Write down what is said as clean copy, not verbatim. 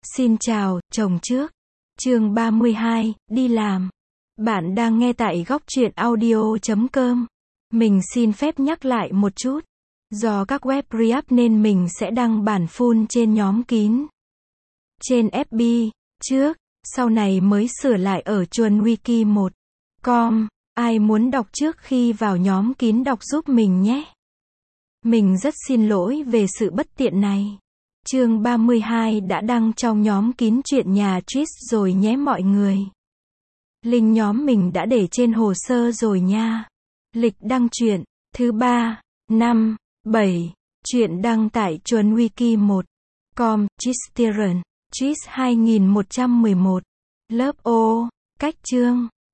Xin chào, chồng trước. Chương 32, đi làm. Bạn đang nghe tại góc truyện audio.com. Mình xin phép nhắc lại một chút. Do các web re-up nên mình sẽ đăng bản full trên nhóm kín. Trên FB, trước, sau này mới sửa lại ở chuồn wiki 1.com. Ai muốn đọc trước khi vào nhóm kín đọc giúp mình nhé. Mình rất xin lỗi về sự bất tiện này. Chương 32 đã đăng trong nhóm kín chuyện nhà Trish rồi nhé mọi người. Link nhóm mình đã để trên hồ sơ rồi nha. Lịch đăng truyện, thứ 3, 5, 7. Chuyện đăng tại chuồn wiki 1.com, Trish 2111. Lớp O, cách chương.